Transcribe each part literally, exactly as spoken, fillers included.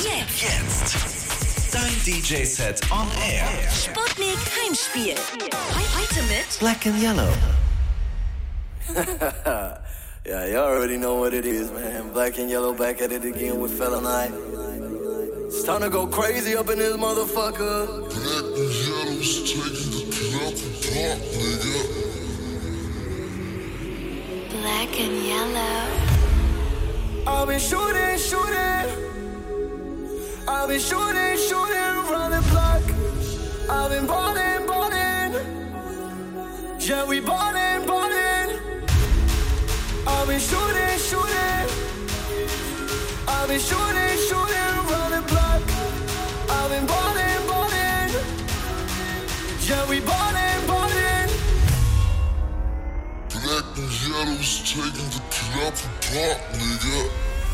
Jetzt. Jetzt. Dein D J-Set on Air. Sputnik Heimspiel. Heute mit Black and Yellow. Yeah, you already know what it is, man. Black and Yellow back at it again with Fella Night. It's time to go crazy up in this motherfucker. Black and Yellow's taking the club apart, nigga. Black and Yellow. I've been shooting, shooting. I've been shooting, shooting around the block. I've been ballin', ballin'. Yeah, we ballin', ballin'. I've been shooting, shooting. I've been shooting, shooting around the block. I've been ballin', ballin'. Yeah, we ballin', ballin'. Black and Yellow's taking the club apart, nigga.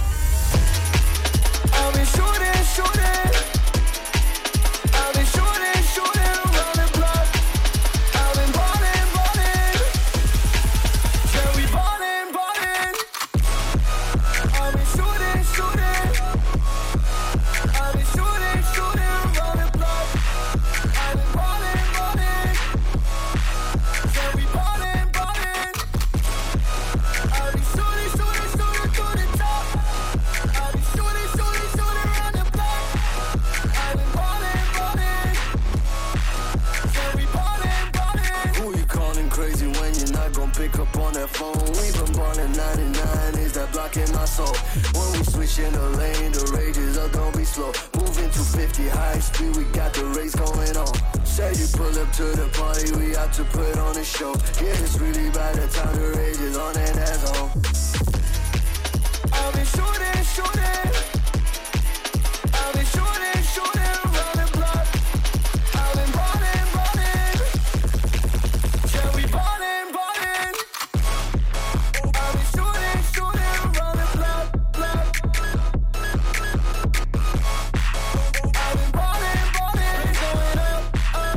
I've been shooting, shooting. I've been shooting, shooting around the block. I've been ballin', ballin'. Yeah, we ballin', ballin'. I've been shooting, shooting. I've been shooting, shooting around the block. I've been ballin', ballin'. Yeah, we ballin', ballin'. I've been shooting, shooting, shooting to the top. I've been shooting, shooting, shooting around the block. I've been ballin', ballin'. Yeah, we ballin', ballin'. Who you calling crazy when you're not gon' pick up on that phone? We been ballin' ninety-nine, is that blocking my soul? When we switch in the lane, the rage is up, don't be slow. Moving to fifty high speed, we got the race going on. Say you pull up to the party, we out to put on a show. Yeah, it's really by the time the rage is on and that's on. I've been shooting, shooting. I've been shooting, shooting around the block. I've been ballin', ballin'. Yeah, we ballin', ballin'. I've been shooting, shooting around the block, block. I've been ballin', ballin', going up, up.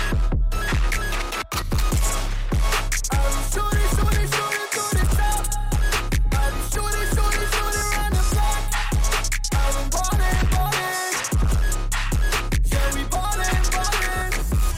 I've been shooting, shooting, shooting to the top. I've been shooting, shooting, shooting around the block. I've been ballin', ballin'. Yeah, we ballin', ballin'.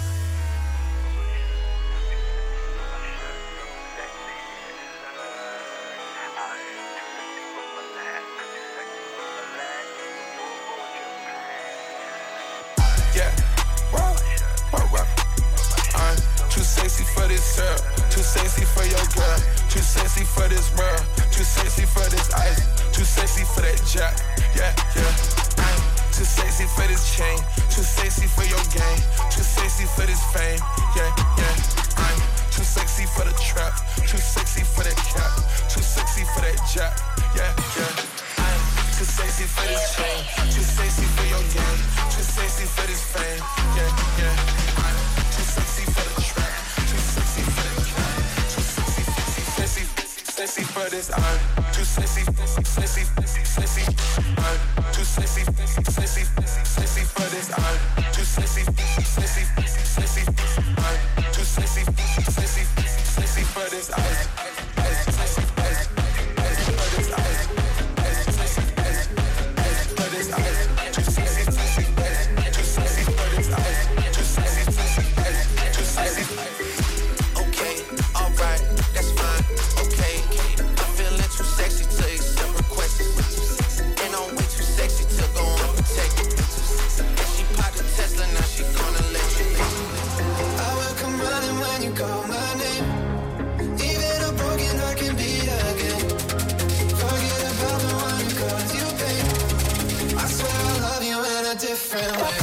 Yeah, whoa, whoa, whoa. I'm too sexy for this syrup, too sexy for your girl, too sexy for this world, too sexy for this ice, too sexy for that jack. Yeah, yeah. I'm too sexy for this chain, too sexy for your game, too sexy for this fame. Yeah, yeah. I'm too sexy for the trap, too sexy for that cap, too sexy for that jack. Yeah, yeah. I'm too sexy for this chain, too sexy for your game, too sexy for this fame. Yeah, yeah. I'm too sexy for the trap, too sexy for the cap, too sexy, sexy, sexy, sexy for this. I'm too sexy, sexy, sexy. I'm too sexy, sexy, sexy for this. I'm too sexy, sexy, sexy. I'm too sexy, sexy, sexy for this. Ice, ice, ice, ice, ice for this. Ice, ice, ice, ice, ice for this. Ice, too sexy, sexy, ice, too sexy for this. Ice, too sexy, sexy, ice, too sexy. Okay, alright, that's fine. Okay, I'm feeling too sexy to accept requests, and I'm way too sexy to go unprotected. And she popped a Tesla, now she gonna let you in. I will come running when you call my name. Even a broken heart can beat again. Forget about the one who caused you pain. I swear I love you in a different way.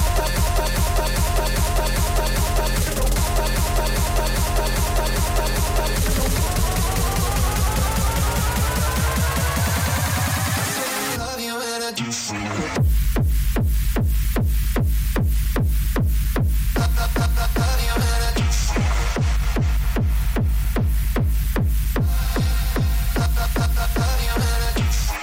I love you in a different way. Love you in a different way. Love you in a different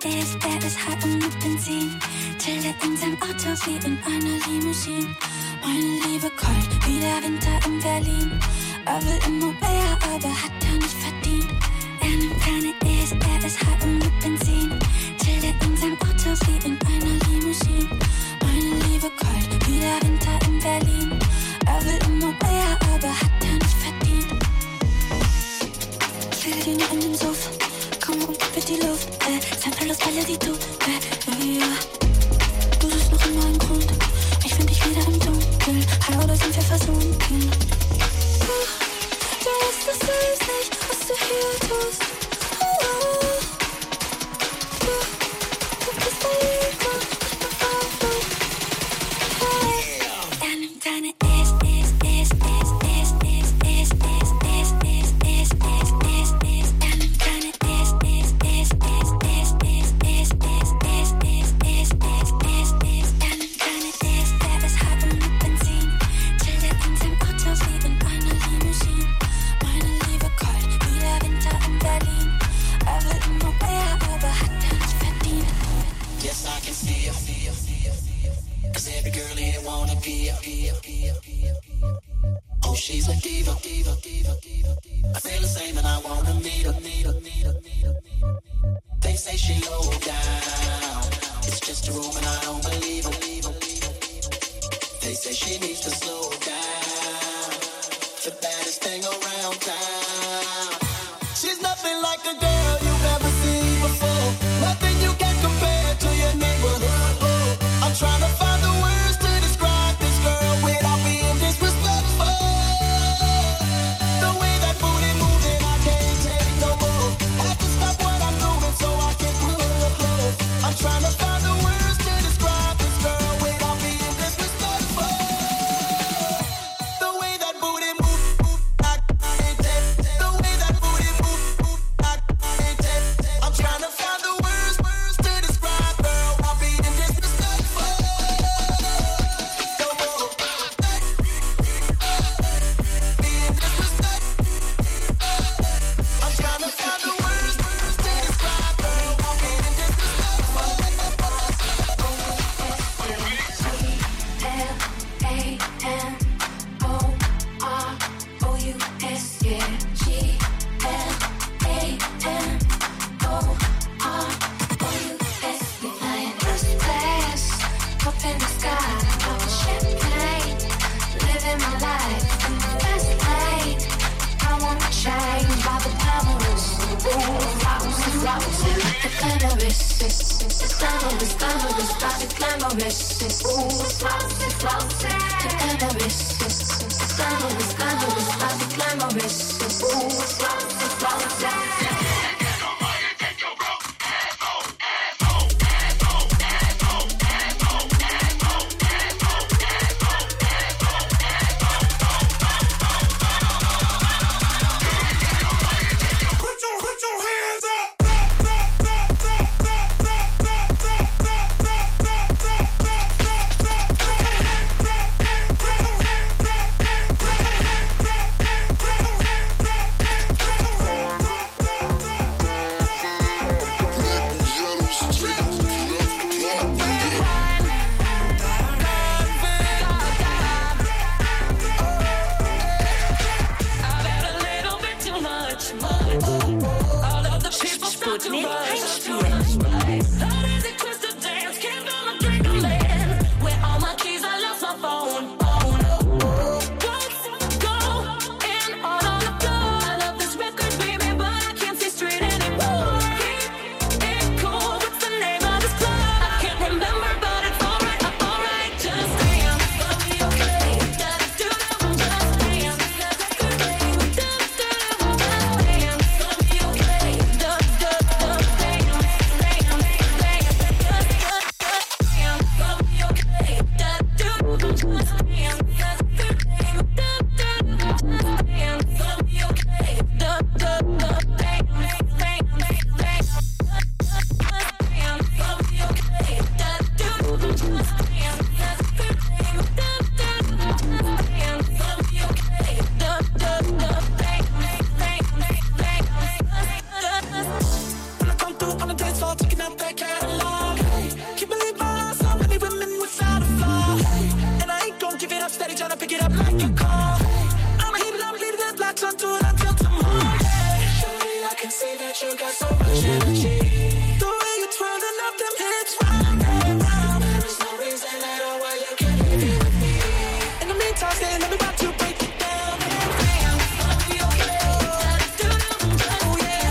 ist, er ist hart und mit Benzin. Chillt in seinem Auto wie in einer Limousine. Meine Liebe kalt, wie der Winter in Berlin. Er will immer mehr, aber hat er nicht verdient. Er nimmt keine E's, er ist hart und mit Benzin. Chillt in seinem Auto wie in einer Limousine. Meine Liebe kalt, wie der Winter in Berlin. Er will immer mehr, aber hat er nicht verdient. Ich will ihn in den Sofa, komm und gib mir die Luft. Äh, sein Verlust, alle die du, äh, äh, ja. Du suchst noch immer einen Grund, ich find dich wieder im Dunkeln. Hallo, da sind wir versunken. Du, du weißt, das ist nicht, was du hier tust. Oh, oh. Du, du bist der Lüge, ich bin verrückt. Hey. Er nimmt deine Is, Is, Is, Is, Is, Is, Is, Is, Is, Is, Is, Is, Is, Is. Er nimmt deine Is, Is, Is, Is, Is, Is, Is, Is, Is, Is, Is, Is, Is, Is. Er nimmt deine Is, er ist hart und mit Benzin. Chillt in seinem Auto wie in einer Limousine. Meine Liebe kalt, wie der Winter in Berlin. Er will immer mehr, aber hat er nicht verdient. Yes, I can see her. Cause every girl here wanna be her. Oh, she's a diva. I feel the same and I wanna meet her. They say she low down. It's just a room and I don't believe her. They say she needs to slow down. The baddest thing around town. She's nothing like a girl you've ever seen before. Nothing you can compare to your neighborhood. Oh, I'm trying to find the words to describe this girl without being disrespectful. The way that booty moving, I can't take no more. Have to stop what I'm doing so I can pull her close. I'm trying to find the words to describe this girl without being disrespectful. The way that booty move, move, I can't take. The way that booty move, move, I can't take. I'm trying to find the words, words to describe her without being disrespectful. No more. Being disrespectful. I'm trying to find the words, words to describe her without being disrespectful. L A N O R O U S, yeah. G L A N O R O U S. We flying first class, up in the sky, popping champagne, living my life in the fast lane. I wanna change by the glamorous, ooh, rocks, rocks, the glamorous, it's glamorous, glamorous, by the glamorous, ooh, rocks, rocks, the glamorous, it's glamorous, glamorous, by the glamorous, ooh, rocks, rocks. Sputnik Heimspiel. got so much energy. The way you're twirling up them hips, round and round. There is no reason at all why you can't leave it with me. In the meantime, stay, let me about to break it down. Damn, I'll be okay. Oh yeah.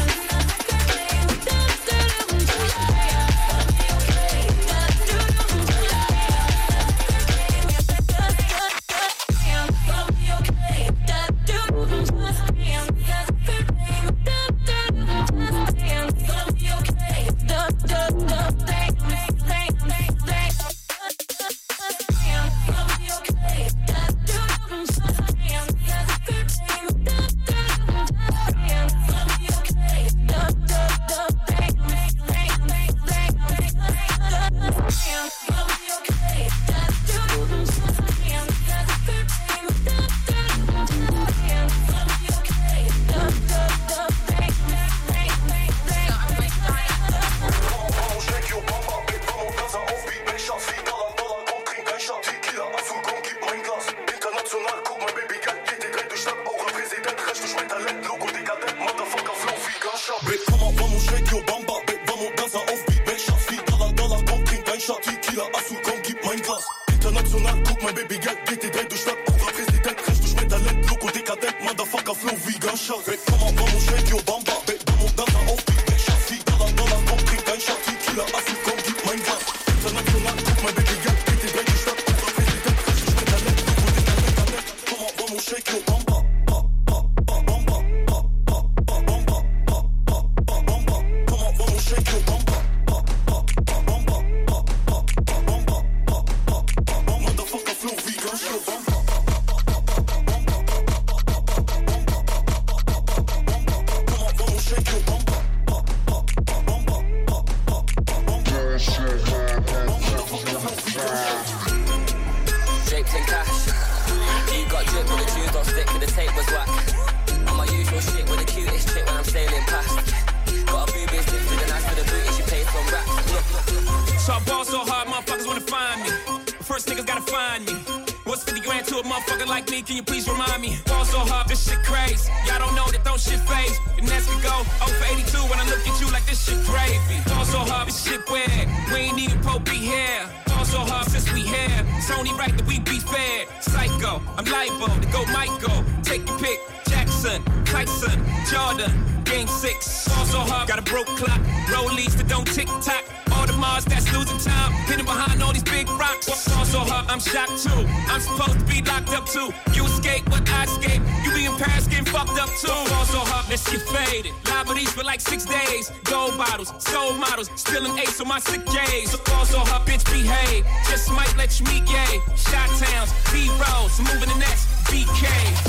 My sick days, so also her bitch behave. Just might let you meet gay. Shot towns, B-rolls, moving the next B K.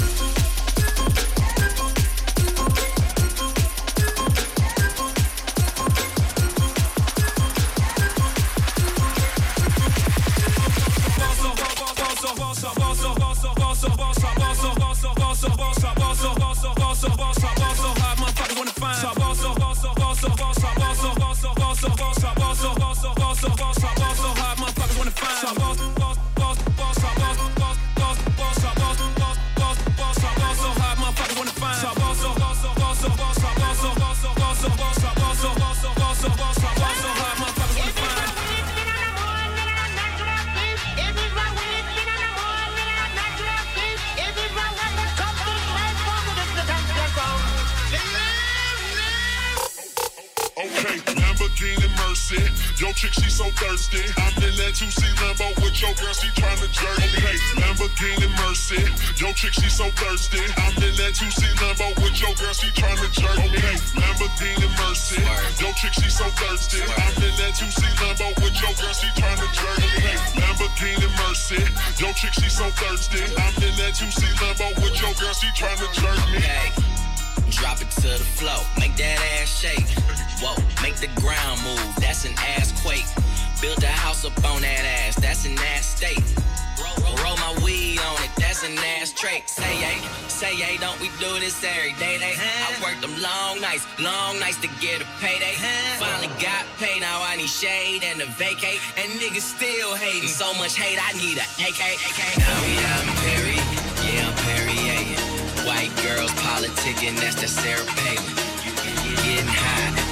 Yo, chick, she so thirsty. I'm in that two C Lambo with your girl, she tryna jerk me. Hey, Lamborghini Mercy. Yo, chick, she so thirsty. I'm in that two C Lambo with your girl, she tryna jerk me. Hey, Lamborghini Mercy. Yo, chick, she so thirsty. I'm in that two C Lambo with your girl, she tryna jerk me. Hey, Lamborghini Mercy. Yo, chick, she so thirsty. I'm in that two C Lambo with your girl, she tryna jerk me. Hey, drop it to the floor, make that ass shake. Whoa, make the ground move, that's an ass quake. Build a house up on that ass, that's an ass state. Roll, roll my weed on it, that's an ass trait. Say yay, say yay, don't we do this every day? They, I worked them long nights, long nights to get a payday. Finally got paid, now I need shade and a vacate. And niggas still hating, so much hate, I need a A K. Now we out in Perry, yeah, I'm Perrier. White girls politicking, that's the Sarah Palin. You getting high.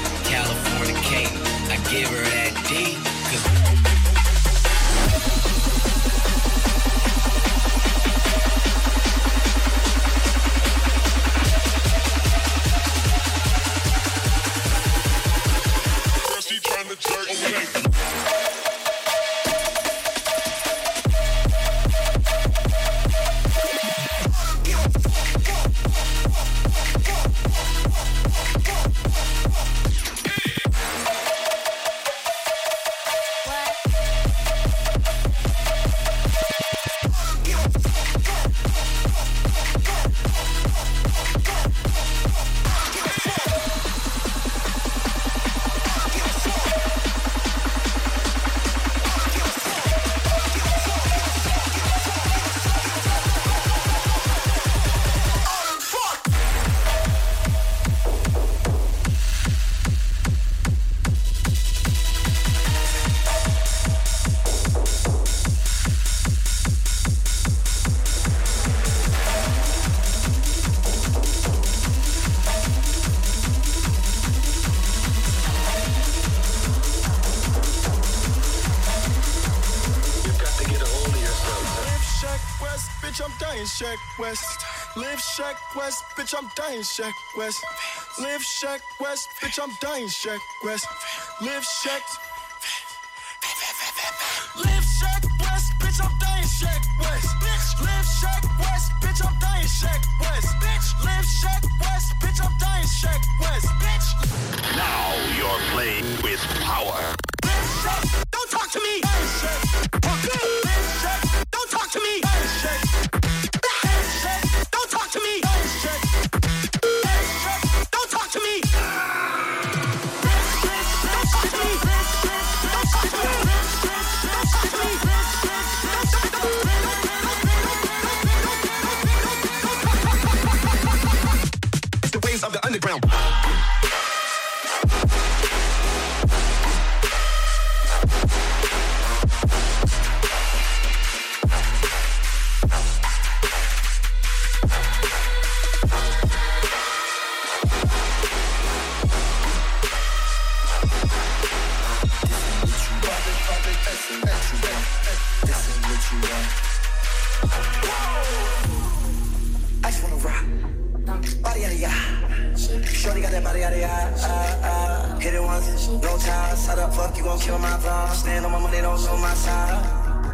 dying, Shaq West. Live Shaq West, bitch, I'm dying, Shaq West. Live Shaq West, bitch, I'm dying, Shaq West. Live Shaq. Live Shaq West, bitch, I'm dying, Shaq West. Bitch, live Shaq West, bitch, I'm dying, Shaq West. Bitch, live Shaq West, bitch, I'm dying, Shaq West. Bitch. Now you're playing with power. Live Shaq, don't talk to me. Live Shaq, live Shaq, don't talk to me. Live Shaq, live Shaq, don't talk to me. Live Shaq, live Shaq, don't talk to me. Live Shaq, don't talk to me. Live Shaq, don't talk to me. It's the ways of the underground. Shorty got that body out of ya, uh, uh. Hit it once, no time. Side up, fuck, you gon' kill my vibe. Stand on my money, don't know my side.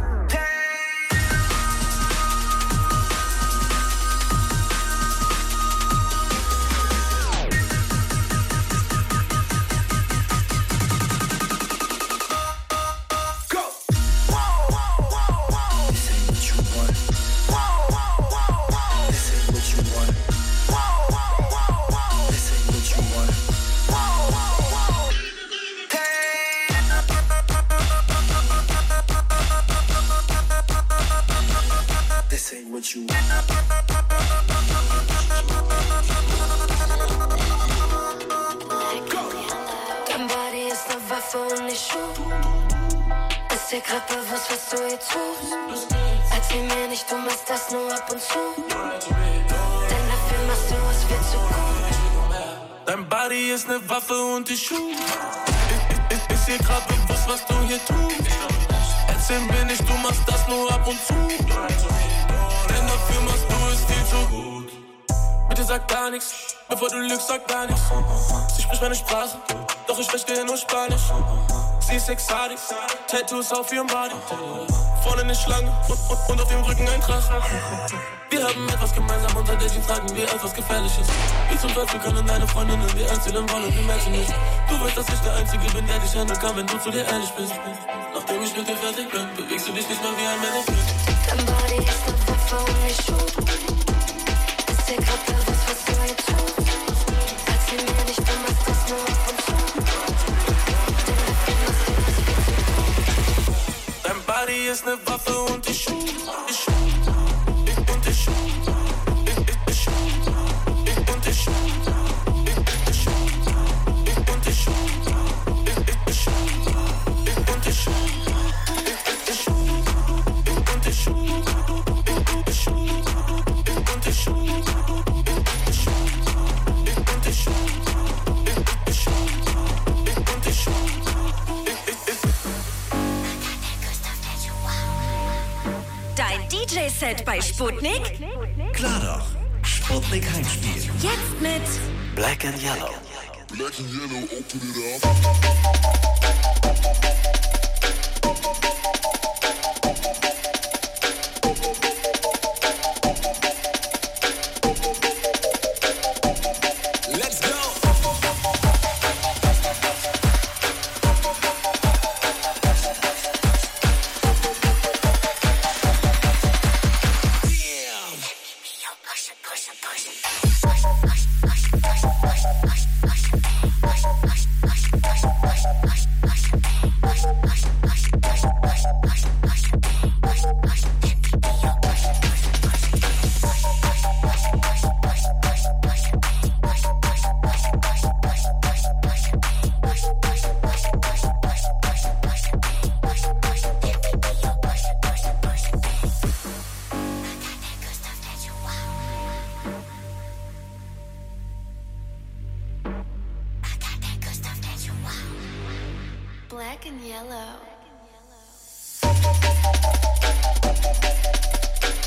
Dein Body ist eine Waffe und nicht Schuh. Ist dir grad bewusst, was du hier tust? Erzähl mir nicht, du machst das nur ab und zu. Denn dafür machst du es viel zu gut. Dein Body ist eine Waffe und die Schuhe. Ist, ist, ist dir grad bewusst, was du hier tust? Erzähl mir nicht, du machst das nur ab und zu. Denn dafür machst du es viel zu gut. Bitte sag gar nichts, bevor du lügst, sag gar nichts. Sie spricht meine Sprache, doch ich spreche nur Spanisch. Sie ist exotic, Tattoos auf ihrem Body. Vorne eine Schlange und, und, und auf ihrem Rücken ein Drache. Wir haben etwas gemeinsam, unter der Jeans tragen wir etwas Gefährliches. Wie zum Teufel können deine Freundinnen dir erzählen wollen, wir matchen nicht. Du weißt, dass ich der Einzige bin, der dich handeln kann, wenn du zu dir ehrlich bist. Nachdem ich mit dir fertig bin, bewegst du dich nicht mehr wie ein Mannequin. Dein Body ist eine Waffe und nicht Schuh. Ist dir grad bewusst, was du hier tust? Erzähl mir nicht, du machst das nur ab und zu. Denn dafür machst du es viel zu gut. Dein Body ist eine Waffe und die Schuhe. Die Schuhe. Ich und die Schuhe. Ich, ich, die Schuhe. Ich und die Schuhe. Ich, ich, die Schuhe. Ich und die Schuhe. Ich, ich, die Schuhe. Ich und die Schuhe. Ich, ich, die Schuhe. Ich und die Schuhe. Ich und die Schuhe. Ich und die Schuhe. Ich und die Schuhe. Ich und die Schuhe. Ich und die Schuhe. Dein D J-Set bei Sputnik? Klar doch. Sputnik Heimspiel. Jetzt mit Black and Yellow. Black and Yellow, open it Let's go! Black and Yellow.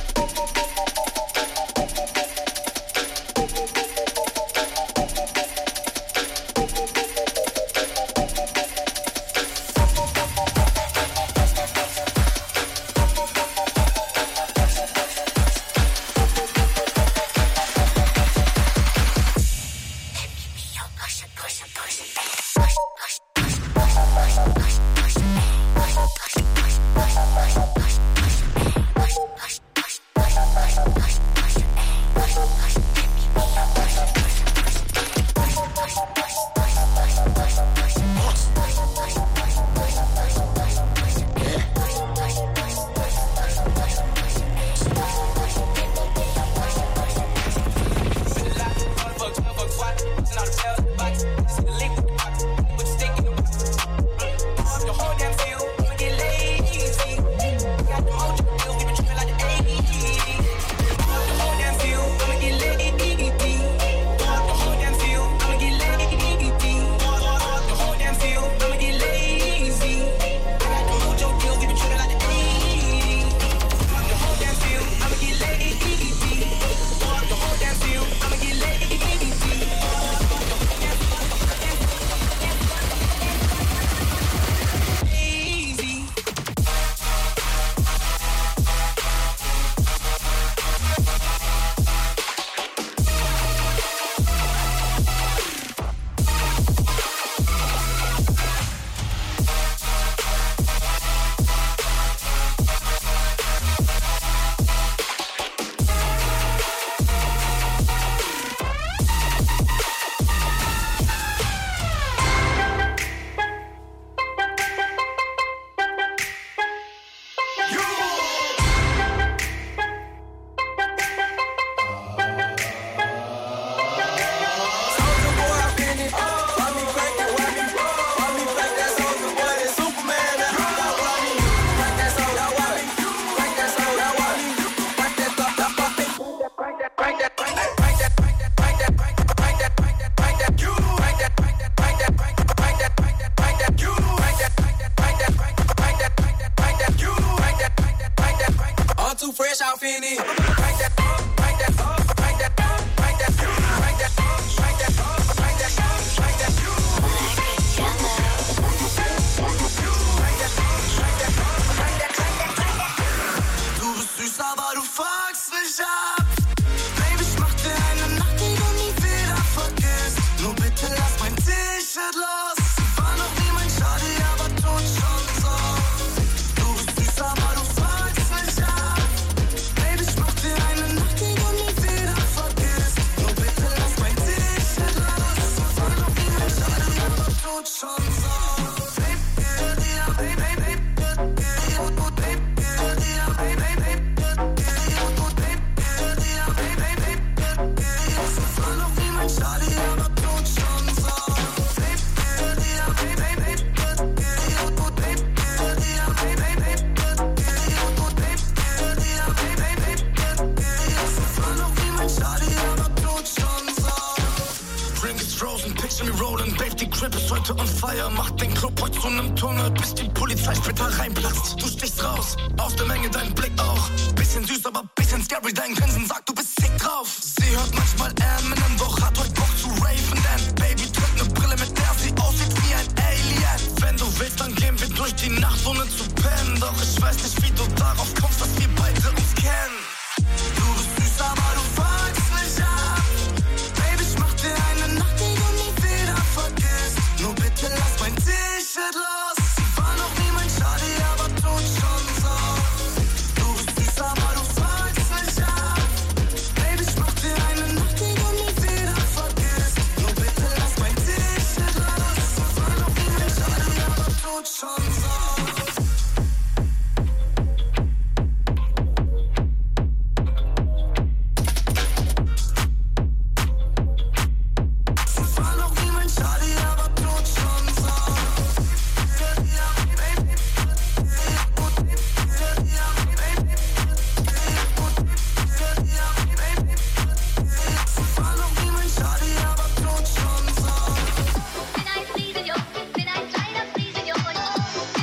Bin ein Friese, jo, bin ein kleiner Friese, jo.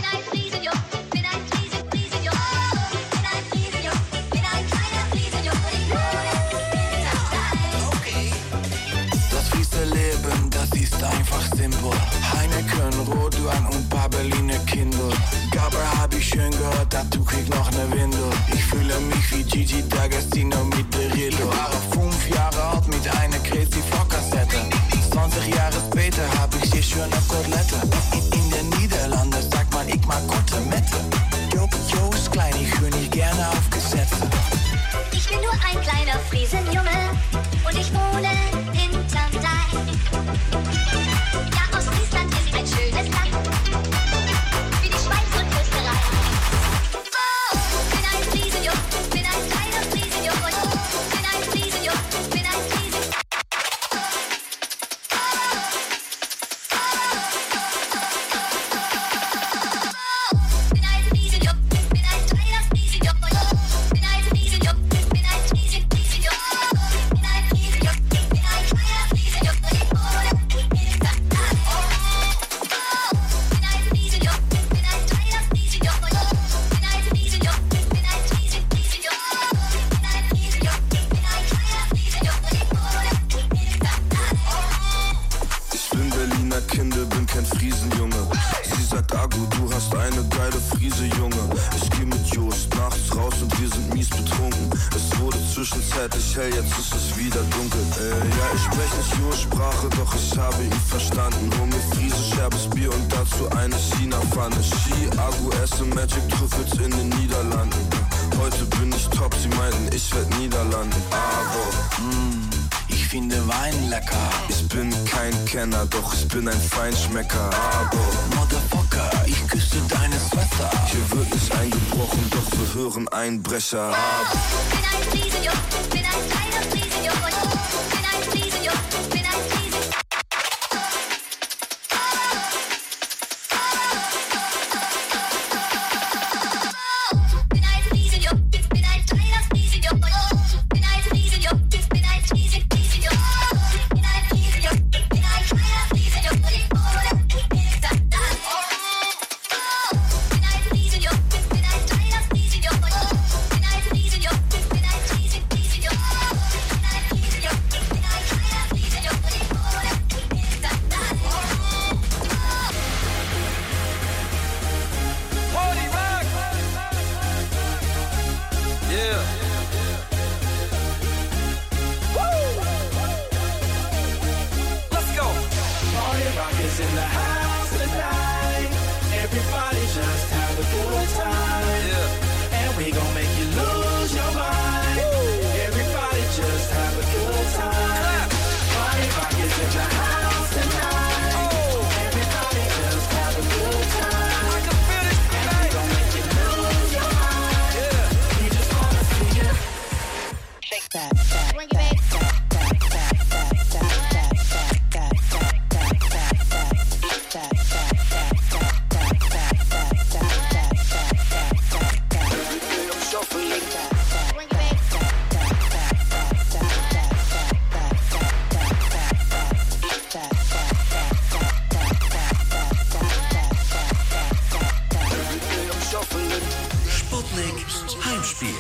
simpel. Heineken, Rotwein und paar Berliner Kindle. Gabber hab ich schön gehört, dazu krieg noch ne Windel. Ich fühle mich wie Gigi D'Agostino mit der Rillo. War fünf Jahre alt mit einer Crazy Frog-Kassette. zwanzig Jahre später hab ich hier schöne Kotelette. In, in den Niederlanden sagt man, ich mag Kotelette. Jo, jo ist klein, ich höre nicht gerne auf Gesetze. Ich bin nur ein kleiner Friesenjunge und ich wohne hinterm Deich. Ja, Ostfriesland ist ein schönes Land, wie die Schweiz und Österreich. Oh, bin ein Friesenjunge, bin ein kleiner Friesenjunge, bin ein Friesenjunge, bin ein Friesenjunge. Ich hell, jetzt ist es wieder dunkel. Äh, ja, ich sprech nicht Ursprache, doch ich habe ihn verstanden. Hol mir Friese, scherbes Bier und dazu eine China-Pfanne. Ski, Agu, esse Magic Trüffels in den Niederlanden. Heute bin ich top, sie meinten, ich werd Niederlanden. Aber, mm, ich finde Wein lecker. Ich bin kein Kenner, doch ich bin ein Feinschmecker. Aber, Motherfucker, ich küsse deine Schwester. Hier wird nicht eingebrochen, doch wir hören Einbrecher. Aber, bin ein Friesenjunge, bin ein kleiner Friesenjunge, bin ein Friesenjunge, bin ein Friesenjunge. Bin ein Friesenjunge, bin ein kleiner Friesenjunge, bin ein Friesenjunge, bin ein Friesenjunge, bin ein Friesenjunge, bin ein kleiner Friesenjunge, ich wohne hinterm Deich. Bin ein Friesenjunge, bin ein kleiner Friesenjunge, bin ein Friesenjunge, bin ein Friesenjunge. In the house tonight, everybody just have a good time, yeah. And we gon' make you lose your mind. Woo. Everybody just have a good time. Party rock is in the house tonight. Oh. Everybody just have a good time. I can feel it. And we gon' make you lose your mind. Yeah. We just wanna see you shake that, that, when you ready. Sputnik Heimspiel.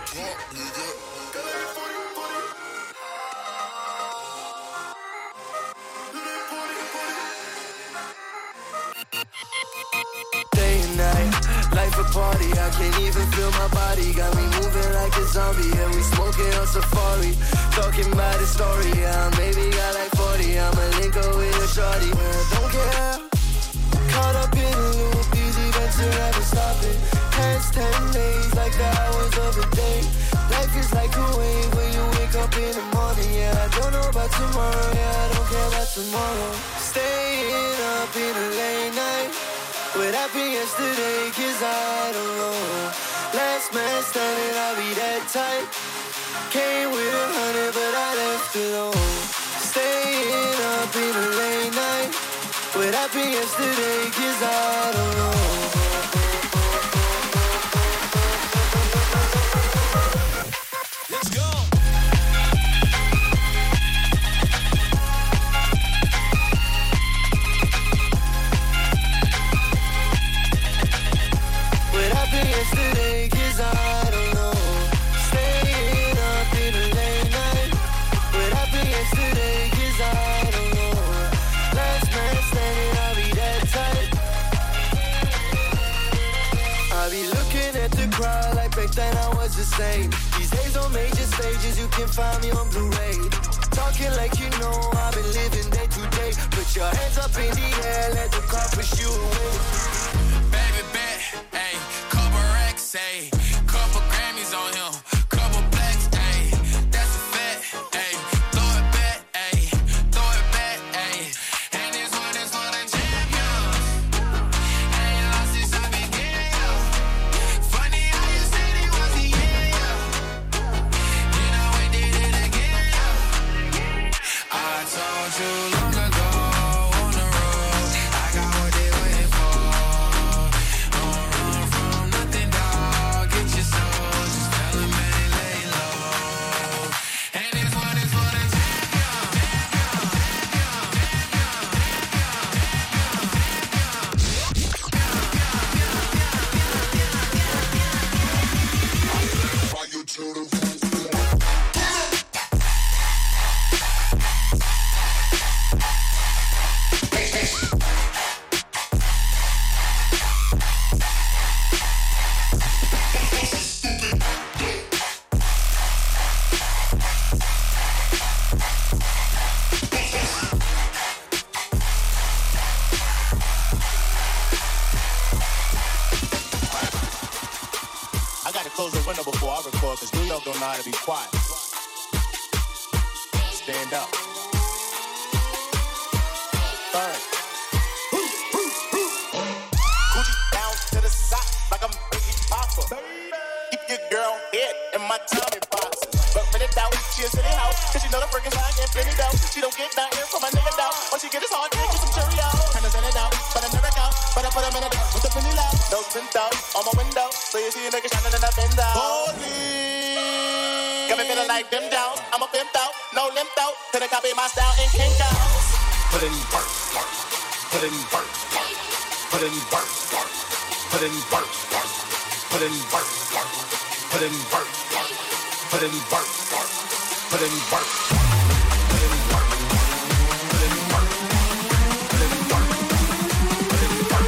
Day and night, life a party, I can't even feel my body. Got me moving like a zombie, and we smoking on safari. Talking about the story, yeah, maybe got like forty. I'm a linko with a shorty, man, don't care. Caught up in a loop, easy venture, never stopping. Past ten days, like the hours of a day. Life is like a wave when you wake up in the morning. Yeah, I don't know about tomorrow, yeah, I don't care about tomorrow. Staying up in a late night. What happened yesterday, cause I don't know. Last man standing, I'll be that tight. Came with a hundred, but I left alone. Staying up in a late night. What happened yesterday, cause I don't know. Let's go! What happened yesterday, cause I don't know. Staying up in a late night. What happened yesterday, cause I don't know. Last man standing. then I was the same. These days on major stages, you can find me on Blu-ray. Talking like you know I've been living day to day. Put your hands up in the air, let the car push you away. Baby bet, ayy, couple racks, ayy, couple Grammys on him, couple blacks, ayy, that's a fact, ayy, throw it back, ayy, throw it back, ayy, and this one is for the champions, ain't lost since I began, funny how you said it was the year, you know we did it again, I told you long ago on the road, I got what they waiting for. Don't know how to be quiet. Stand up. Third. Coochie down to the side like I'm Biggie Papa. Keep your girl head in my tummy boxes. But when it out, she'll sit it out. Cause she know the freaking side can't fit it out. She don't get down here from my nigga down. Once she get his hard dick with some Cheerio. Kinda send it out, but I never count. But I put him in a dance with the penny loud. No tint out on my window. So you see a nigga shining in that bend out. Holy. Got me feeling like them down. I'm a pimped out, no limped out. Couldn't copy my style and kink out. Put in work, work. Put in work, work. Put in work, work. Put in work, work. Put in work, work. Put in work, work. Put in work, work. Put in work, work. Put in work, put in work. Put in work, put in work.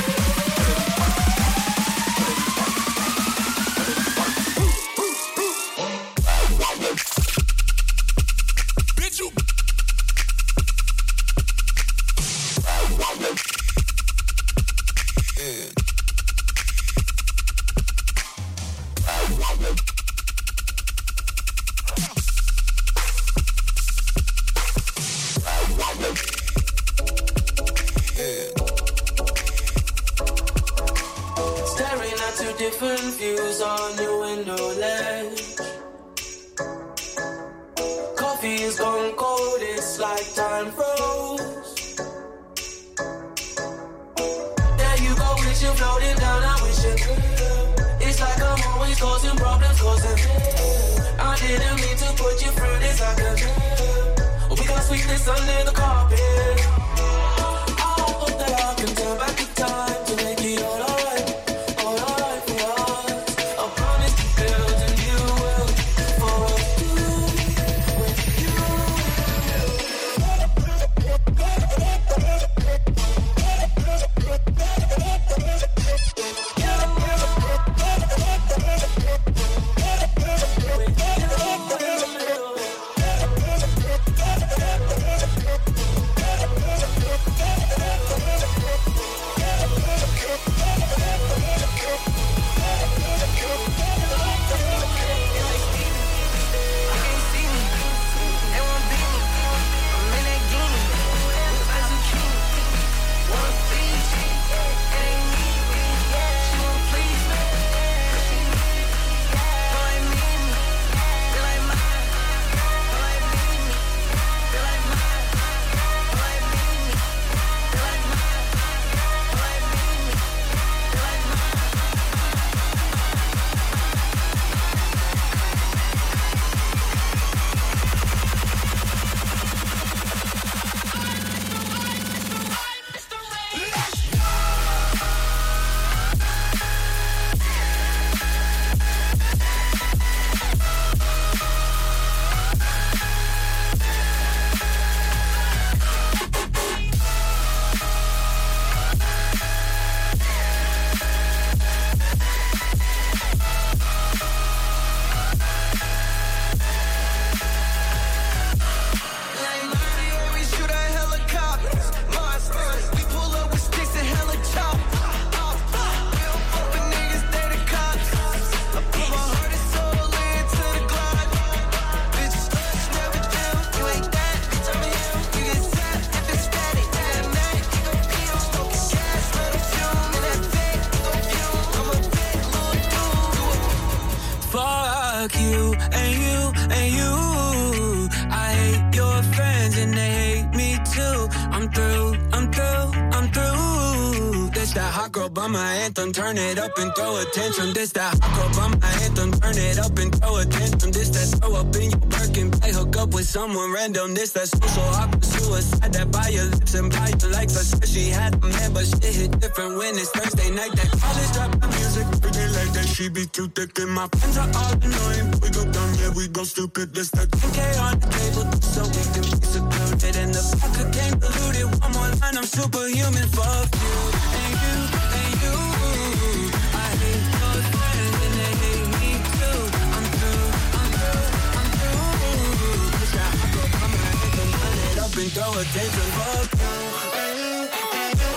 Staring at two different views on your window ledge. Coffee is gone cold, it's like time froze. There you go, wishing floating down, I wish it. It's like I'm always causing problems, causing. I didn't mean to put you through this, I could. We got sweetness under the carpet. I hope that I can turn back the time to make it all alright, all alright for us. I promise to build a new world for you and you and you. I hate your friends and they hate me too. I'm through, I'm through, I'm through. This that hot girl by my anthem, turn it up and throw a tantrum. This that hot girl by my anthem, turn it up and throw a tantrum. This that throw up in your Birkin, I hook up with someone random. This that social awkward suicide that buy your lips and buy your likes. I swear she had a man, but shit hit different when it's Thursday night. That college drop my music, pretty like that. She be too thick and my friends are all annoying. We go dumb, yeah, we go stupid. This that ten K on the table, so we can be secluded. And the vodka came polluted. One more line, I'm superhuman. Fuck you and you and you. I hate your friends and they hate me too. I'm through, I'm through, I'm through. Push that hot girl, come on, hit them, turn it up and throw a tantrum. Fuck you and you and you.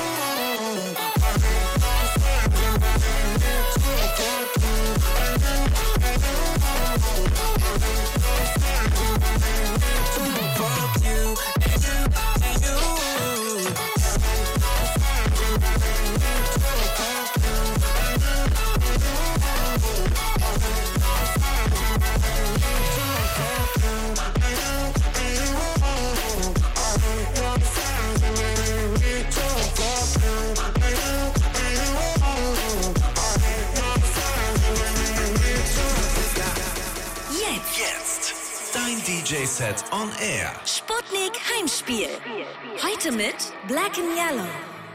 Fuck you and you and you. Jetzt dein D J-Set on Air. Sputnik Heimspiel. Heute mit Black and Yellow.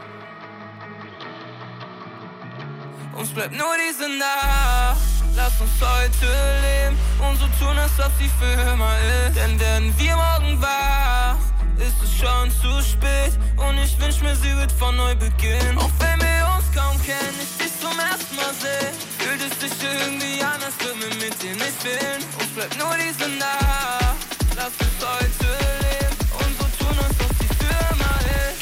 Uns bleibt nur diese Nacht. Lass uns heute leben und so tun, als ob sie für immer ist. Denn werden wir morgen wach, ist es schon zu spät. Und ich wünsch mir, sie wird von neu beginnen. Auch wenn wir uns kaum kennen, ich dich zum ersten Mal seh, fühlt es sich irgendwie an, als würden wir mit dir nicht fehlen. Uns bleibt nur diese Nacht. Lass uns heute leben und so tun, als ob sie für immer ist.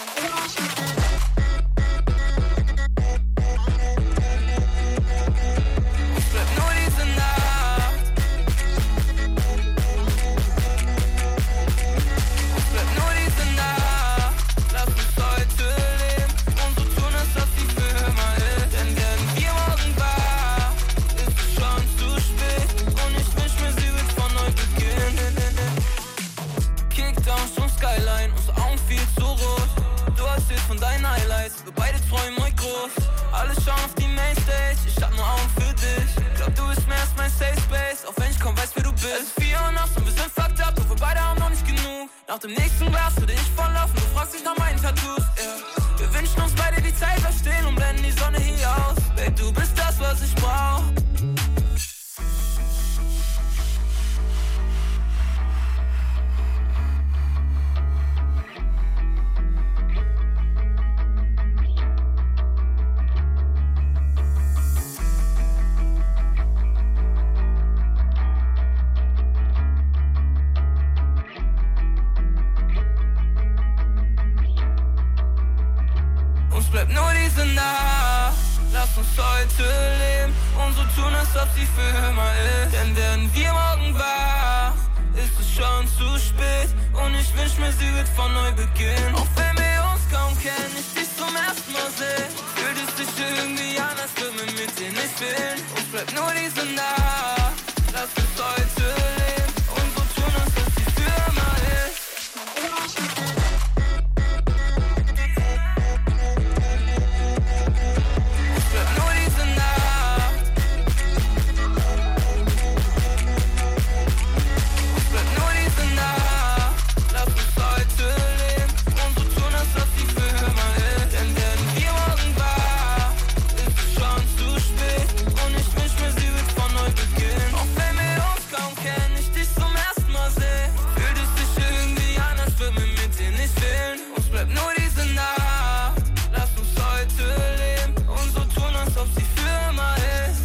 Uns bleibt nur diese Nacht. Uns bleibt nur diese Nacht. Lass uns heute leben und so tun, als ob sie für immer ist. Denn werden wir morgen wach, ist es schon zu spät. Und ich wünsch mir, sie wird von neu beginnen. Kickdown, schon Skyline, unsere Augen viel zu rot. Du erzählst von deinen Highlights, wir beide träumen heute groß. Alle schauen auf die Mainstage, ich hab nur Augen für dich. Glaub, du bist mehr als mein Safe Space, auch wenn ich kaum weiß, wer du bist. Es ist vier Uhr nachts und wir sind fucked up, doch wir beide haben noch nicht genug. Nach dem nächsten Glas würde ich volllaufen, du fragst dich nach meinen Tattoos, yeah. Wir wünschen uns beide die Zeit verstehen und blenden die Sonne hier aus. Babe, du bist das, was ich brauch. Uns bleibt nur diese Nacht. Lass uns heute leben und so tun, als ob sie für immer ist. Denn werden wir morgen wach, ist es schon zu spät. Und ich wünsch mir, sie wird von neu beginnen. Auch wenn wir uns kaum kennen, ich dich zum ersten Mal seh, fühlt es sich irgendwie an, als würden wir mit dir nicht fehlen. Uns bleibt nur diese Nacht. Lass uns heute leben und so tun, als ob sie für immer ist. Uns bleibt nur diese Nacht. Uns bleibt nur diese Nacht. Lass uns heute leben und so tun, als ob sie für immer ist. Denn werden wir morgen wach, ist es schon zu spät. Und ich wünsch mir, sie wird von neu beginnen. Auch wenn wir uns kaum kennen, ich dich zum ersten Mal seh, fühlt es sich irgendwie an, als würden wir mit dir nicht fehlen. Uns bleibt nur diese Nacht. Lass uns heute leben und so tun, als ob sie für immer ist.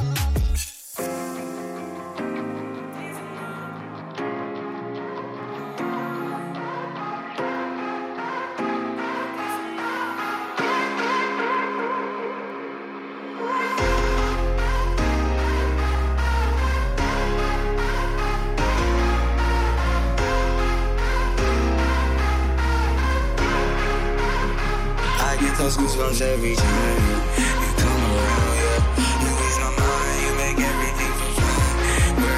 I get those goosebumps every time you come around, yeah. You ease my mind, you make everything feel fine. Girl,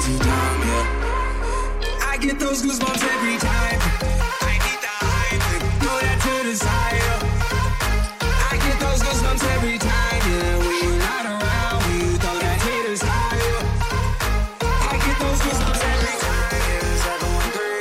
easy time, yeah. I get those goosebumps every time. I need the hype, throw that to the side. Yeah. I get those goosebumps every time, yeah. When you're not around, when you throw that to the side. Yeah. I get those goosebumps every time, yeah. seven one three.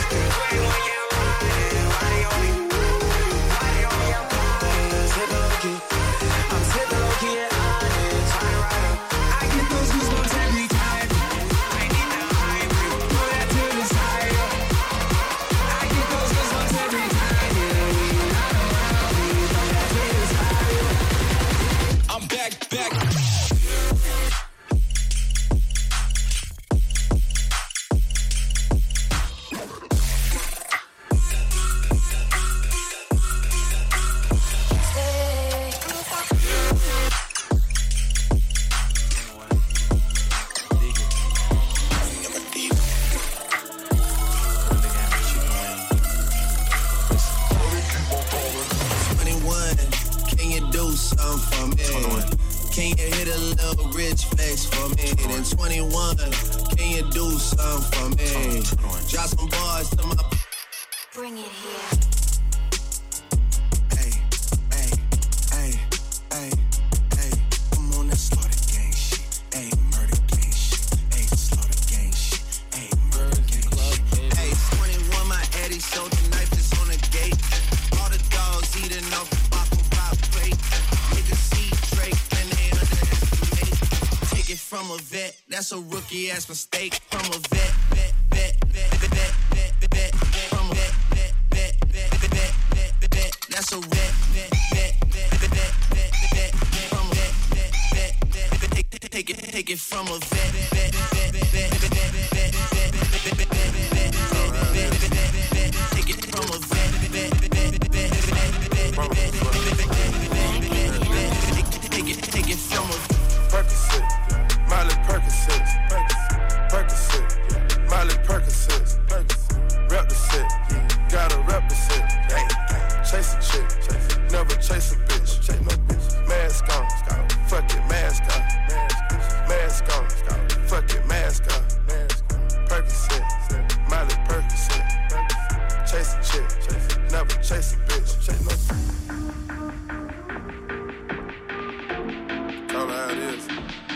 Why they on me? Why they on me? I'm flying. Sipping low key. I'm sipping low key at honest. Flying right up. I get those goosebumps every time. I need the hype, throw that to the side. Yeah. I get those goosebumps every time, yeah. When you're not around, when you throw that to the side. Yeah. I'm back, back. twenty-one, can you do something for me? Can you hit a little rich flex for me? Then twenty-one, can you do something for me? Drop some bars to my. Bring it here. Hey, hey, hey, hey, hey. I'm on that slaughter gang shit. Hey, murder gang shit. Hey, slaughter gang shit. Hey, murder gang shit. Hey, twenty-one, my Eddie sold the knife that's on the gate. All the dogs eating off the bottom pop plate. Niggas see Drake and they underestimate. Take it from a vet, that's a rookie ass mistake. From a vet, vet, vet, vet, vet, vet, vet, vet, vet. From a vet, vet, vet, vet, vet, vet, vet, vet. That's a vet, vet, vet, vet, vet, vet, vet, vet. From a vet, vet, vet, vet, vet. Take, take it, take it from a vet, vet, vet, vet, vet, vet, vet, vet, vet, vet, vet, vet, vet, vet. Take it from a vet, vet, vet, vet, vet, vet, vet, vet. Take it, take it from a Percocet, Miley Percocet, Percocet, Miley Percocet, rep the set, gotta rep the set. Chase a chick, never chase a bitch. Chase no bitch. Mask on, fuck it, mask on. Mask on, fuck it, mask on. Percocet, Miley Percocet. Chase a chick, never chase a bitch. Chase no bitch. Call her how it is.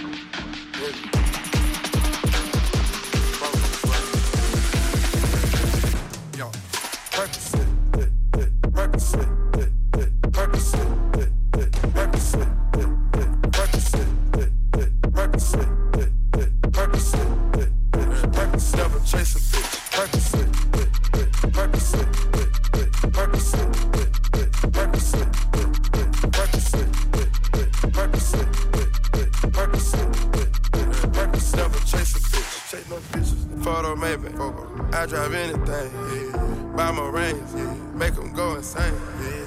Yo, Percocet, Percocet, Percocet, Percocet, Percocet, Percocet, Percocet, Percocet, never chase a bitch. Percocet, Percocet, Percocet, Percocet, Percocet, Percocet, Percocet, Percocet, never chase a bitch. Chase no bitches. Photo maybe, I drive anything. Yeah. Buy my rings, yeah. Make them go insane. Yeah.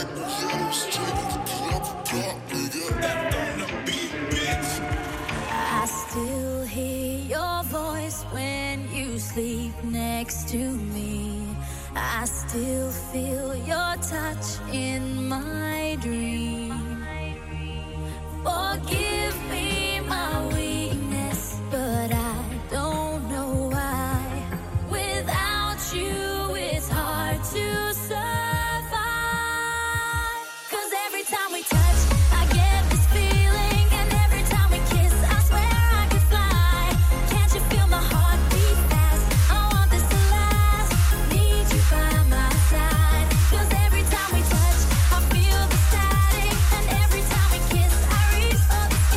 I still hear your voice when you sleep next to me. I still feel your touch in my dream. Forgive me my weakness, but I don't know why. Without you, it's hard to survive. 'Cause every time we touch, I get this feeling, and every time we kiss, I swear I could fly. Can't you feel my heart beat fast? I want this to last. Need you by my side. 'Cause every time we touch, I feel the static, and every time we kiss, I reach for the sky.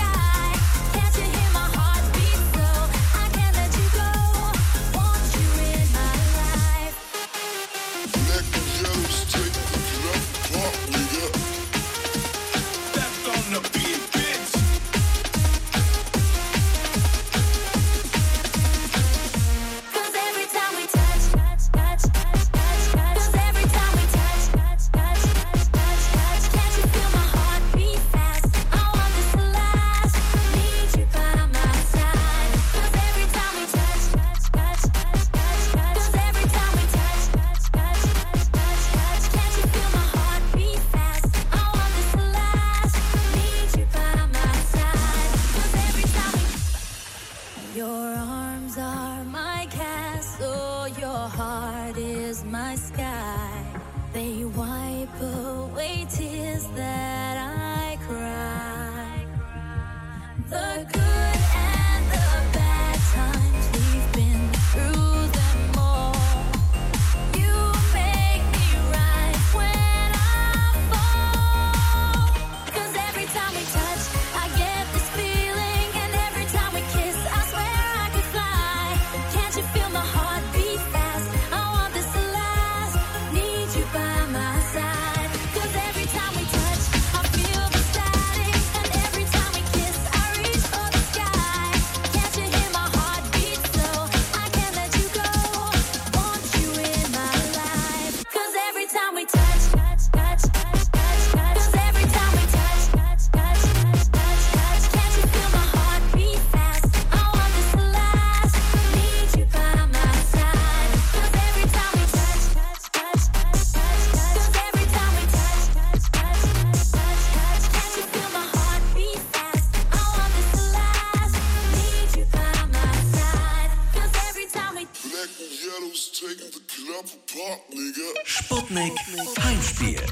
Heimspiel.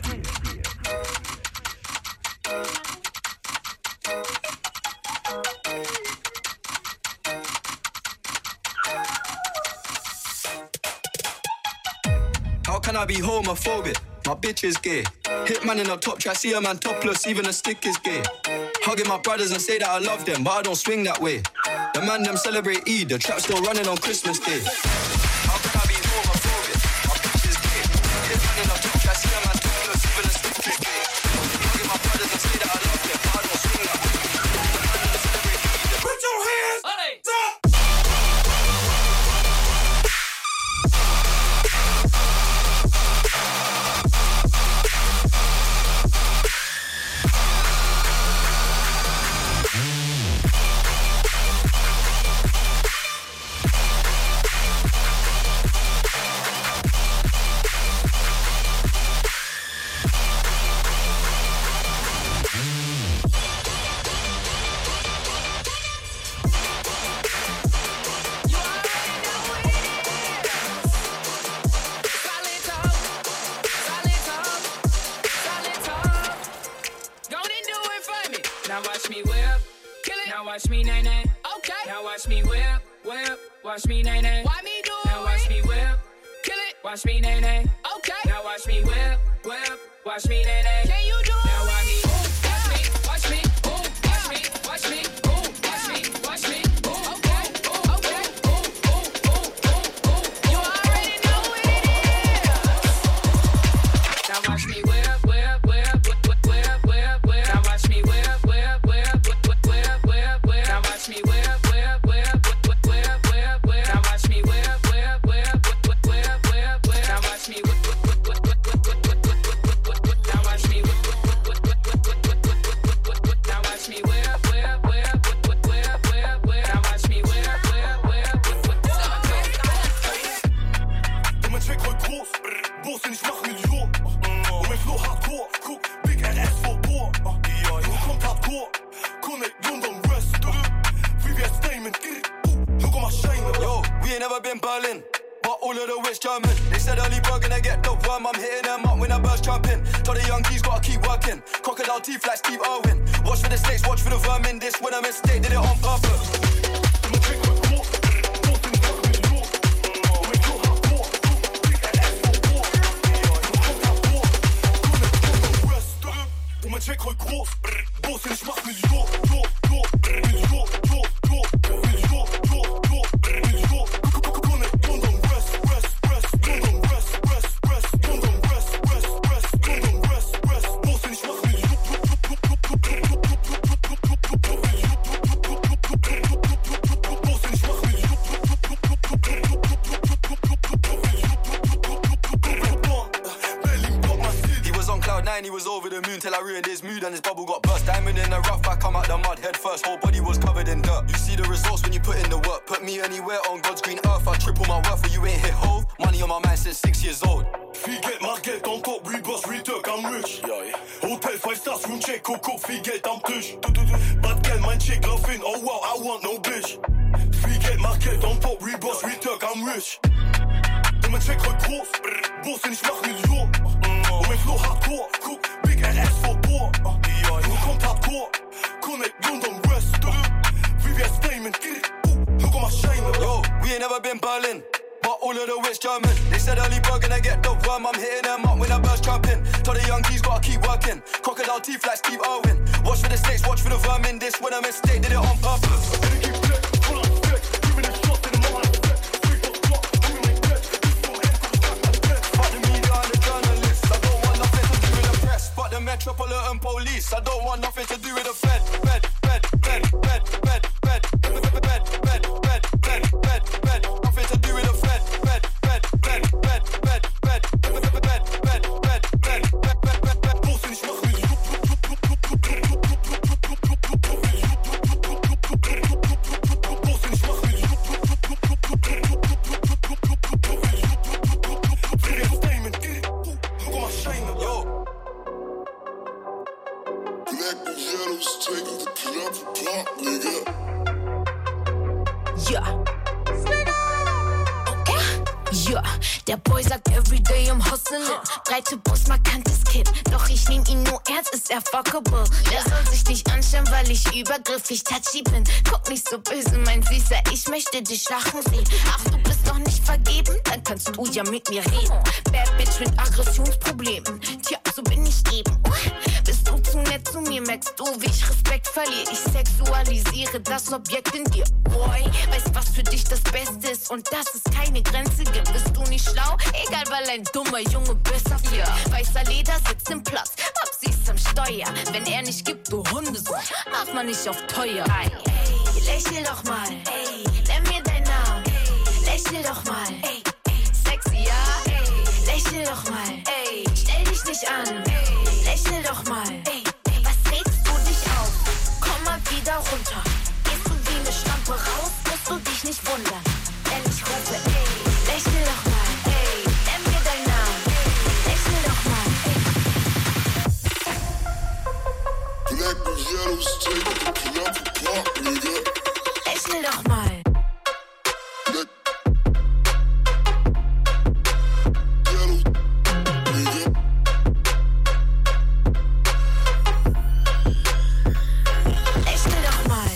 How can I be homophobic? My bitch is gay. Hitman in a top try, see a man topless, even a stick is gay. Hugging my brothers and say that I love them, but I don't swing that way. The man them celebrate Eid, the trap still running on Christmas Day. How can I be homophobic? My bitch is gay. Hitman in a top try, see a man topless, even a stick is gay. Hugging my brothers and say that I love them, but I don't swing that way. The man them celebrate Eid. Put your hands up! Watch me nay nay. Okay. Now watch me whip, whip. Watch me nay nay. Why me do it? Now watch me whip. Kill it. Watch me nay nay. Okay. Now watch me whip, whip. Watch me nay nay. Can you do it? Now watch me. Watch me. Watch me. Ooh. Watch me. Watch me. Ooh. Watch me. Watch me. Ooh. Okay. Ooh. Okay. Ooh. Ooh. Ooh. Ooh. Ooh. You already know what it is. Now watch me whip, whip, whip, whip, whip, whip, whip, whip. Now watch me whip, whip, whip, whip, whip, whip, whip, whip. Now watch me whip, whip, whip, whip, whip, whip, whip, whip. Now watch me whip, whip, whip, whip, whip, whip, whip, whip. Now watch me whip, whip, whip, whip, whip, whip, whip, whip, whip, whip, whip, whip. Now watch me whip, whip, whip, whip, whip, whip, whip, whip, whip, whip, whip, whip. Now watch me whip, whip, whip, whip, whip, whip, whip, whip. Now watch me whip, whip, whip, whip, whip, whip. Du mein Check heute groß, Boss, denn ich mach Millionen. Und mein Flow hardcore, guck, Big R S vor Bohr. Du kommt hardcore, Connect London West. Wie wir Statement, look on my shine. Yo, we ain't never been Berlin, but all of the West German. They said early bird gonna get the worm. I'm hitting them up when I burst jumping. Tell the young G's gotta keep working. Crocodile teeth like Steve Irwin. Watch for the snakes, watch for the vermin. This when a mistake, did it on purpose. Und mein Check heute groß, Boss, denn ich mach Millionen, jo, jo, Millionen, jo, jo, Millionen, jo, jo, Millionen. Connect London West, West, West, London West, West, West, London West, West, West, London West, West. Boss, denn ich mach Millionen. Boss, denn ich mach He was on cloud nine, he was over the moon till I ruined his mood and his bubble got burst. Diamond in the rough, I come out the mud head first. Whole body was covered in dirt. You see the results when you put in the work. Put me anywhere on God's green earth. I triple my worth, or you ain't hit hove. Money on my mind since six years old. Viel Geld, mach Geld on top, Rebus, Returk, I'm rich. Hotel, five stars, room check, Coco, viel Geld am Tisch. Bad Geld, mein Chick, Laufin, oh wow, I want no bitch. Viel Geld, mach Geld on top, Rebus, Returk, I'm rich. Und mein Check heute groß, Boss, denn ich mach Millionen. Und mein Flow hardcore, guck, Big R S vor Bohr. Du kommt hardcore, Connect London West. Wie wir Statement, look on my shine. Yo, we ain't never been Berlin, but all of the West German. They said early bird gonna get the worm. I'm hitting them up when I burst jumping. Tell the young G's gotta keep working. Crocodile teeth like Steve Irwin. Watch for the snakes, watch for the vermin. This when a mistake, did it on purpose. But the Metropolitan Police, I don't want nothing to do with the Fed, Fed, Fed, Fed, Fed, Fed, Fed, Fed, Fed, Fed, Fed, Fed, Fed, Fed, nothing to do with the Fed, Fed, Fed, Fed, Fed, Fed, Fed, Fed, Fed, Fed, Fed, Fed, Fed, Fed. Boss, denn ich mach Millionen. Boss, denn ich mach Millionen. Statement, look on my shine. Yo. Black and yellows taking the club pop, nigga. Yeah. Okay. Ja, der Boy sagt everyday I'm hustling. Breite Brust, markantes Kinn. Doch ich nehm ihn nur ernst, ist er fuckable. Der soll sich nicht anschauen, weil ich übergriffig touchy bin. Guck nicht so böse, mein Süßer, ich möchte dich lachen sehen. Ach, du bist noch nicht vergeben? Dann kannst du ja mit mir reden. Bad Bitch mit Aggressionsproblemen. Tja, so bin ich eben. Bist du zu nett zu mir, merkst du, wie ich Respekt verliere. Ich sexualisiere das Objekt in dir. Boy, weißt was für dich das Beste ist und dass es keine Grenze gibt. Bist du nicht schlau? Egal, weil ein dummer Junge besser fühlt. Ja. Weißer Leder sitzt im Platz, ab sie ist am Steuer. Wenn er nicht gibt, du Hundesohn, mach mal nicht auf teuer. Ey, ey, lächel doch mal, ey, nenn mir deinen Namen, ey, lächel doch mal, ey, sexy, ja, ey, lächel doch mal, ey, stell dich nicht an, ey, lächel doch mal, ey, was regst du dich auf? Komm mal wieder runter, gehst du wie eine Schlampe raus, musst du dich nicht wundern, denn ich rufe, ey, lächel doch mal, ey, nenn mir deinen Namen, ey, lächel doch mal, ey. Black and yellow's taking the club apart, nigga. Lächel doch mal. Black yellow, nigga. Lächel doch mal.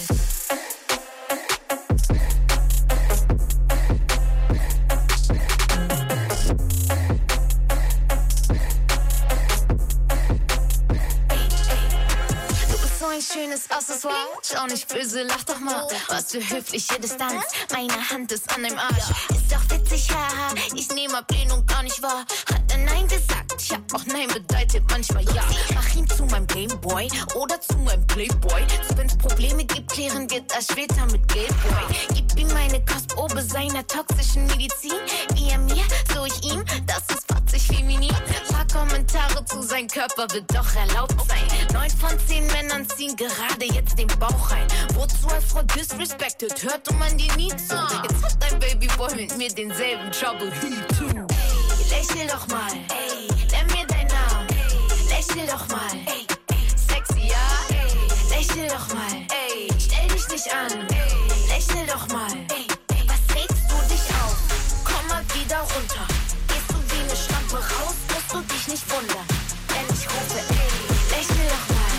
So ein schönes Accessoire. Schau nicht böse, lach doch mal. Was für höfliche Distanz. Meine Hand ist an deinem Arsch. Ist doch witzig, haha. Ich nehme Ablehnung gar nicht wahr. Hat er Nein gesagt? Ich hab auch Nein bedeutet manchmal ja. Mach ihn zu meinem Gameboy oder zu meinem Playboy. So wenn's Probleme gibt, klären wir das später mit Geldboy. Gib ihm meine Kostprobe seiner toxischen Medizin. Wie er mir, so ich ihm. Das ist fatzig feminin. Paar Kommentare zu seinem Körper wird doch erlaubt sein. Neun von zehn Männern ziehen gerade jetzt den Bauch rein. Wozu als Frau disrespected, hörte man dir nie zu. Jetzt hat dein Babyboy mit mir denselben Trouble, he too. Ey, lächel doch mal, ey, nenn mir deinen Namen, ey, lächel doch mal, ey, sexy, ja, ey, lächel doch mal, ey, stell dich nicht an, ey, lächel doch mal, ey, was regst du dich auf? Komm mal wieder runter, gehst du wie eine Schlampe raus, musst du dich nicht wundern, denn ich rufe, ey, lächel doch mal.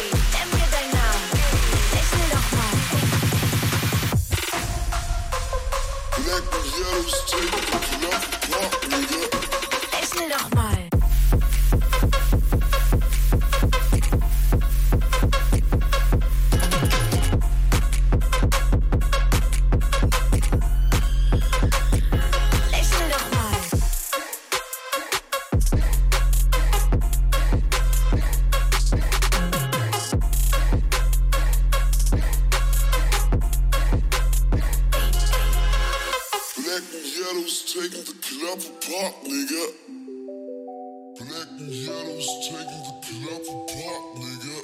Black and yellow's taking the club apart, nigga. Lächel doch mal. Lächel doch mal. Black and yellow's taking the club apart, nigga. Black and yellow's taking the club apart, nigga.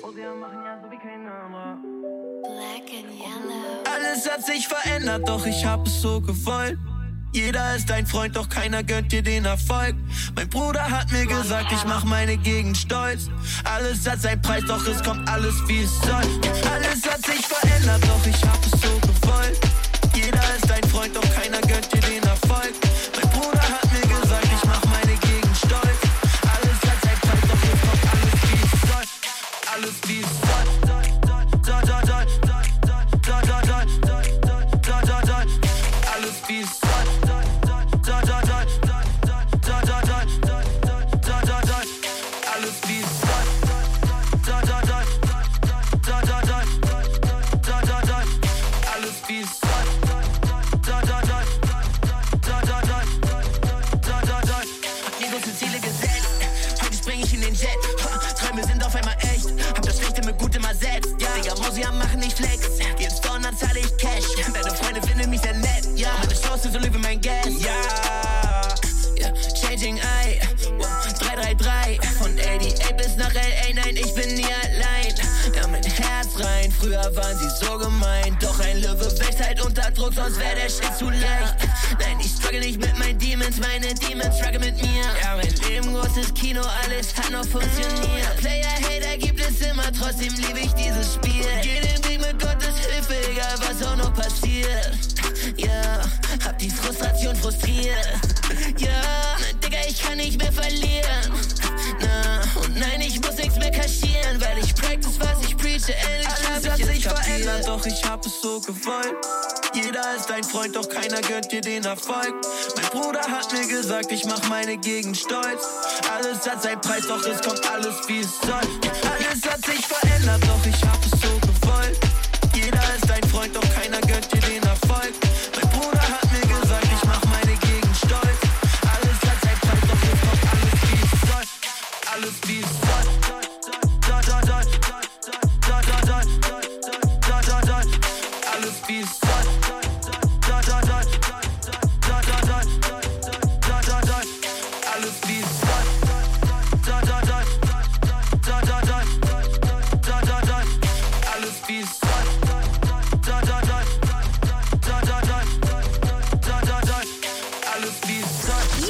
Black and yellow. Alles hat sich verändert, doch ich hab es so gewollt. Jeder ist dein Freund, doch keiner gönnt dir den Erfolg. Mein Bruder hat mir gesagt, ich mach meine Gegend stolz. Alles hat seinen Preis, doch es kommt alles wie es soll. Alles hat sich verändert, doch ich hab es so gewollt. Jeder ist dein Freund, doch keiner gönnt dir den Erfolg. Mein Bruder hat mir gesagt, ich mach meine Gegend stolz. Alles hat seinen Preis, doch es kommt alles wie es soll. Alles wie es soll. Soll, soll, soll, soll, soll, soll, soll, soll, soll, soll, soll. Alles wie es soll. Soll, soll, soll, soll, soll, soll, soll, soll, soll, soll, soll. Alles wie es soll. Soll, soll, soll, soll, soll, soll, soll, soll, soll. Alles wie es soll. Soll, soll, soll, soll, soll, soll, soll, soll, soll. Hab mir große Ziele gesetzt. Heute spring ich in den Jet. Träume sind auf einmal echt. Hab das Schlechte mit Gutem ersetzt. Ja, Digga, Mosi am machen nicht Flex. Geh ins Store, dann zahle ich Cash. Deine Freunde finden mich sehr nett. Ja, meine Chance, so lebe mein Gas. Ja, ja, Changing Eye. drei drei drei. Von achtundachtzig bis nach L A, nein, ich bin nie allein. Ja, mit Herz rein. Früher waren sie so gemein. Doch ein Löwe wächst halt unter Druck, sonst wär der Shit zu leicht. Nein, ich struggle nicht mit meinen Demons, meine Demons struggle mit mir. Ja, mein Leben, großes Kino, alles hat noch funktioniert. Player, Hater gibt es immer, trotzdem liebe ich dieses Spiel. Geh den Weg mit Gottes Hilfe, egal was auch noch passiert. Ja, hab die Frustration frustriert. Ja, Digga, ich kann nicht mehr verlieren. Na, und nein, ich muss nichts mehr kaschieren, weil ich practice, was ich preache. Ehrlich, alles hat sich verändert, doch ich hab es so gewollt. Jeder ist dein Freund, doch keiner gönnt dir den Erfolg. Mein Bruder hat mir gesagt, ich mach meine Gegend stolz. Alles hat seinen Preis, doch es kommt alles wie es soll. Alles hat sich verändert, doch ich hab es so gewollt. Jeder ist dein Freund, doch keiner gönnt dir den Erfolg.